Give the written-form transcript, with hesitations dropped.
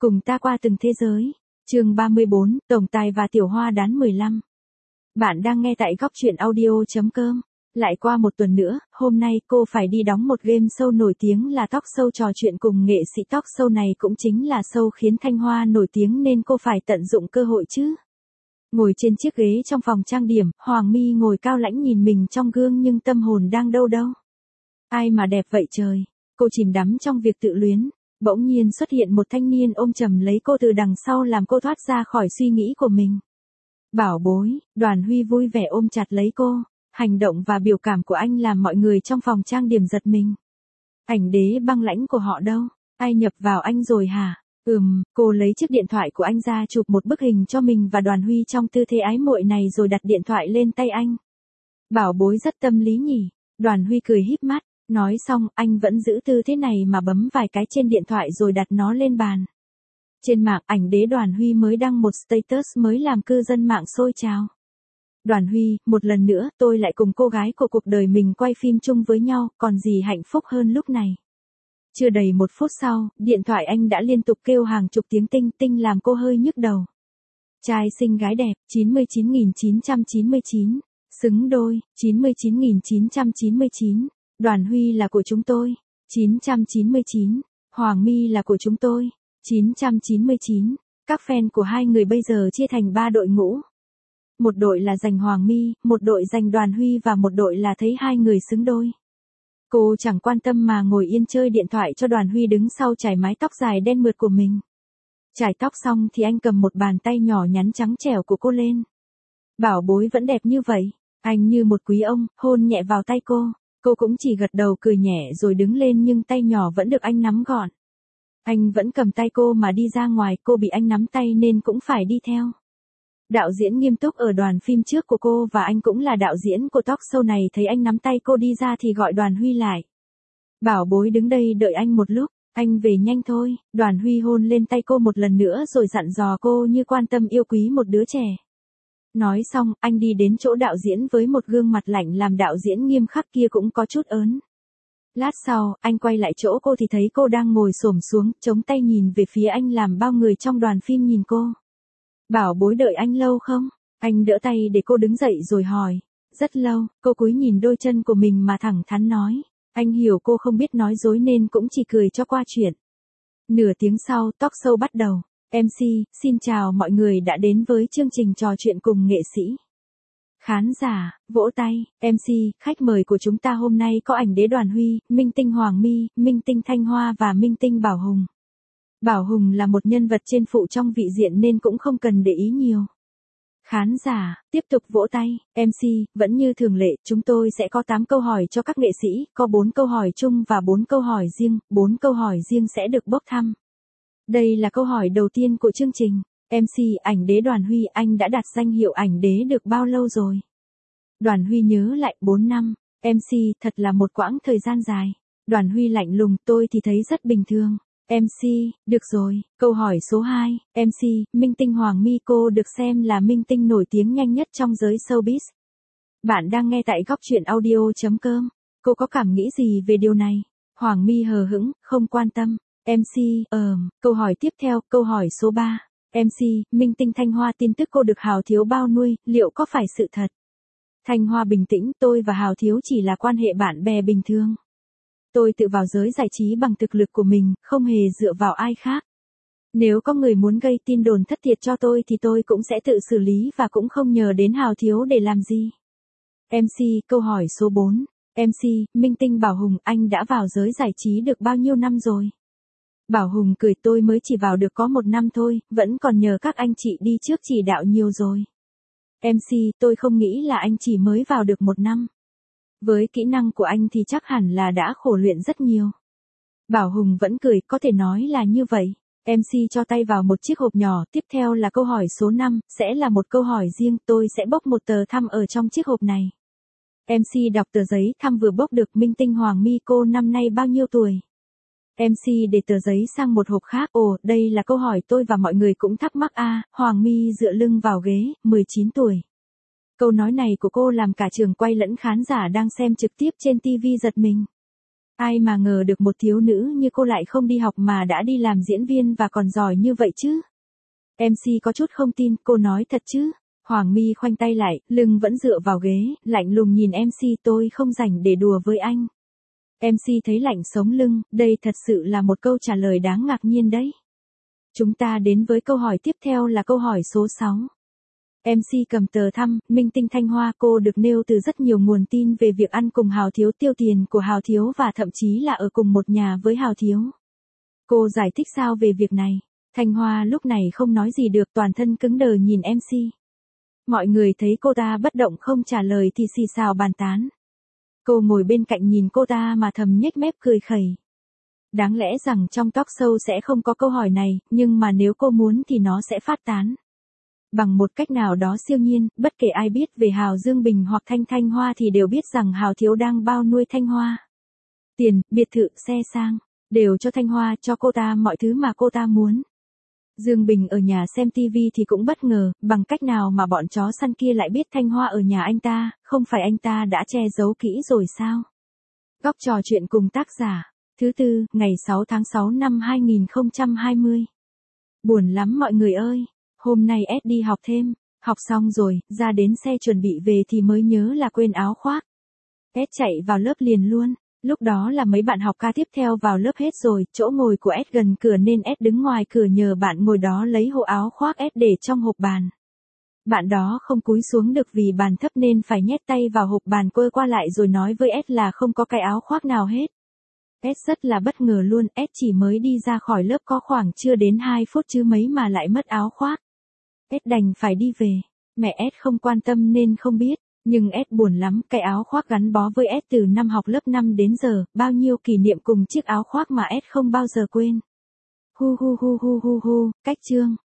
Cùng ta qua từng thế giới. Chương 34, Tổng Tài và Tiểu Hoa đán 15. Bạn đang nghe tại goctruyện audio.com. Lại qua một tuần nữa, hôm nay cô phải đi đóng một game show nổi tiếng là talk show trò chuyện cùng nghệ sĩ. Talk show này cũng chính là show khiến Thanh Hoa nổi tiếng nên cô phải tận dụng cơ hội chứ. Ngồi trên chiếc ghế trong phòng trang điểm, Hoàng My ngồi cao lãnh nhìn mình trong gương nhưng tâm hồn đang đâu đâu. Ai mà đẹp vậy trời. Cô chìm đắm trong việc tự luyến. Bỗng nhiên xuất hiện một thanh niên ôm chầm lấy cô từ đằng sau làm cô thoát ra khỏi suy nghĩ của mình. Bảo bối, Đoàn Huy vui vẻ ôm chặt lấy cô. Hành động và biểu cảm của anh làm mọi người trong phòng trang điểm giật mình. Ảnh đế băng lãnh của họ đâu? Ai nhập vào anh rồi hả? Cô lấy chiếc điện thoại của anh ra chụp một bức hình cho mình và Đoàn Huy trong tư thế ái muội này rồi đặt điện thoại lên tay anh. Bảo bối rất tâm lý nhỉ? Đoàn Huy cười híp mắt. Nói xong, anh vẫn giữ tư thế này mà bấm vài cái trên điện thoại rồi đặt nó lên bàn. Trên mạng, ảnh đế Đoàn Huy mới đăng một status mới làm cư dân mạng xôi trào. Đoàn Huy, một lần nữa, tôi lại cùng cô gái của cuộc đời mình quay phim chung với nhau, còn gì hạnh phúc hơn lúc này. Chưa đầy 1 phút sau, điện thoại anh đã liên tục kêu hàng chục tiếng tinh tinh làm cô hơi nhức đầu. Trai xinh gái đẹp, 99.999. Xứng đôi, 99.999. Đoàn Huy là của chúng tôi, 999. Hoàng My là của chúng tôi, 999. Các fan của hai người bây giờ chia thành 3 đội ngũ. Một đội là dành Hoàng My, một đội dành Đoàn Huy và một đội là thấy hai người xứng đôi. Cô chẳng quan tâm mà ngồi yên chơi điện thoại cho Đoàn Huy đứng sau chải mái tóc dài đen mượt của mình. Chải tóc xong thì anh cầm một bàn tay nhỏ nhắn trắng trẻo của cô lên. Bảo bối vẫn đẹp như vậy. Anh như một quý ông, hôn nhẹ vào tay cô. Cô cũng chỉ gật đầu cười nhẹ rồi đứng lên nhưng tay nhỏ vẫn được anh nắm gọn. Anh vẫn cầm tay cô mà đi ra ngoài, cô bị anh nắm tay nên cũng phải đi theo. Đạo diễn nghiêm túc ở đoàn phim trước của cô và anh cũng là đạo diễn của talk show này thấy anh nắm tay cô đi ra thì gọi Đoàn Huy lại. Bảo bối đứng đây đợi anh một lúc, anh về nhanh thôi. Đoàn Huy hôn lên tay cô một lần nữa rồi dặn dò cô như quan tâm yêu quý một đứa trẻ. Nói xong, anh đi đến chỗ đạo diễn với một gương mặt lạnh làm đạo diễn nghiêm khắc kia cũng có chút ớn. Lát sau, anh quay lại chỗ cô thì thấy cô đang ngồi xổm xuống, chống tay nhìn về phía anh làm bao người trong đoàn phim nhìn cô. Bảo bối đợi anh lâu không? Anh đỡ tay để cô đứng dậy rồi hỏi. Rất lâu, cô cúi nhìn đôi chân của mình mà thẳng thắn nói. Anh hiểu cô không biết nói dối nên cũng chỉ cười cho qua chuyện. Nửa tiếng sau, talk show bắt đầu. MC, xin chào mọi người đã đến với chương trình trò chuyện cùng nghệ sĩ. Khán giả, vỗ tay. MC, khách mời của chúng ta hôm nay có ảnh đế Đoàn Huy, minh tinh Hoàng My, minh tinh Thanh Hoa và minh tinh Bảo Hùng. Bảo Hùng là một nhân vật trên phụ trong vị diện nên cũng không cần để ý nhiều. Khán giả, tiếp tục vỗ tay. MC, vẫn như thường lệ, chúng tôi sẽ có 8 câu hỏi cho các nghệ sĩ, có 4 câu hỏi chung và 4 câu hỏi riêng, 4 câu hỏi riêng sẽ được bốc thăm. Đây là câu hỏi đầu tiên của chương trình. MC, ảnh đế Đoàn Huy, anh đã đạt danh hiệu ảnh đế được bao lâu rồi? Đoàn Huy nhớ lại, 4 năm. MC, thật là một quãng thời gian dài. Đoàn Huy lạnh lùng, tôi thì thấy rất bình thường. MC, được rồi, câu hỏi số 2. MC, minh tinh Hoàng My cô được xem là minh tinh nổi tiếng nhanh nhất trong giới showbiz. Bạn đang nghe tại goctruyện audio.com. Cô có cảm nghĩ gì về điều này? Hoàng My hờ hững, không quan tâm. MC, câu hỏi tiếp theo, câu hỏi số 3. MC, minh tinh Thanh Hoa tin tức cô được Hào Thiếu bao nuôi, liệu có phải sự thật? Thanh Hoa bình tĩnh, tôi và Hào Thiếu chỉ là quan hệ bạn bè bình thường. Tôi tự vào giới giải trí bằng thực lực của mình, không hề dựa vào ai khác. Nếu có người muốn gây tin đồn thất thiệt cho tôi thì tôi cũng sẽ tự xử lý và cũng không nhờ đến Hào Thiếu để làm gì. MC, câu hỏi số 4. MC, minh tinh Bảo Hùng, anh đã vào giới giải trí được bao nhiêu năm rồi? Bảo Hùng cười, tôi mới chỉ vào được có 1 năm thôi, vẫn còn nhờ các anh chị đi trước chỉ đạo nhiều rồi. MC, tôi không nghĩ là anh chỉ mới vào được 1 năm. Với kỹ năng của anh thì chắc hẳn là đã khổ luyện rất nhiều. Bảo Hùng vẫn cười, có thể nói là như vậy. MC cho tay vào một chiếc hộp nhỏ, tiếp theo là câu hỏi số 5, sẽ là một câu hỏi riêng, tôi sẽ bốc một tờ thăm ở trong chiếc hộp này. MC đọc tờ giấy thăm vừa bốc được, minh tinh Hoàng My cô năm nay bao nhiêu tuổi? MC để tờ giấy sang một hộp khác. Ồ, đây là câu hỏi tôi và mọi người cũng thắc mắc a. Hoàng My dựa lưng vào ghế, 19 tuổi. Câu nói này của cô làm cả trường quay lẫn khán giả đang xem trực tiếp trên TV giật mình. Ai mà ngờ được một thiếu nữ như cô lại không đi học mà đã đi làm diễn viên và còn giỏi như vậy chứ. MC có chút không tin, cô nói thật chứ. Hoàng My khoanh tay lại, lưng vẫn dựa vào ghế, lạnh lùng nhìn MC, tôi không rảnh để đùa với anh. MC thấy lạnh sống lưng, đây thật sự là một câu trả lời đáng ngạc nhiên đấy. Chúng ta đến với câu hỏi tiếp theo là câu hỏi số 6. MC cầm tờ thăm, minh tinh Thanh Hoa, cô được nêu từ rất nhiều nguồn tin về việc ăn cùng Hào Thiếu, tiêu tiền của Hào Thiếu và thậm chí là ở cùng một nhà với Hào Thiếu. Cô giải thích sao về việc này? Thanh Hoa lúc này không nói gì được, toàn thân cứng đờ nhìn MC. Mọi người thấy cô ta bất động không trả lời thì xì xào bàn tán. Cô ngồi bên cạnh nhìn cô ta mà thầm nhếch mép cười khẩy. Đáng lẽ rằng trong talk show sẽ không có câu hỏi này, nhưng mà nếu cô muốn thì nó sẽ phát tán. Bằng một cách nào đó siêu nhiên, bất kể ai biết về Hào Dương Bình hoặc Thanh Hoa thì đều biết rằng Hào Thiếu đang bao nuôi Thanh Hoa. Tiền, biệt thự, xe sang, đều cho Thanh Hoa, cho cô ta mọi thứ mà cô ta muốn. Dương Bình ở nhà xem TV thì cũng bất ngờ, bằng cách nào mà bọn chó săn kia lại biết Thanh Hoa ở nhà anh ta, không phải anh ta đã che giấu kỹ rồi sao? Góc trò chuyện cùng tác giả. Thứ tư, ngày 6 tháng 6 năm 2020. Buồn lắm mọi người ơi. Hôm nay S đi học thêm. Học xong rồi, ra đến xe chuẩn bị về thì mới nhớ là quên áo khoác. S chạy vào lớp liền luôn. Lúc đó là mấy bạn học ca tiếp theo vào lớp hết rồi, chỗ ngồi của S gần cửa nên S đứng ngoài cửa nhờ bạn ngồi đó lấy hộ áo khoác S để trong hộp bàn. Bạn đó không cúi xuống được vì bàn thấp nên phải nhét tay vào hộp bàn quơ qua lại rồi nói với S là không có cái áo khoác nào hết. S rất là bất ngờ luôn, S chỉ mới đi ra khỏi lớp có khoảng chưa đến 2 phút chứ mấy mà lại mất áo khoác. S đành phải đi về. Mẹ S không quan tâm nên không biết, nhưng S buồn lắm, cái áo khoác gắn bó với S từ năm học lớp 5 đến giờ, bao nhiêu kỷ niệm cùng chiếc áo khoác mà S không bao giờ quên. Hu hu hu hu hu hu, cách chương.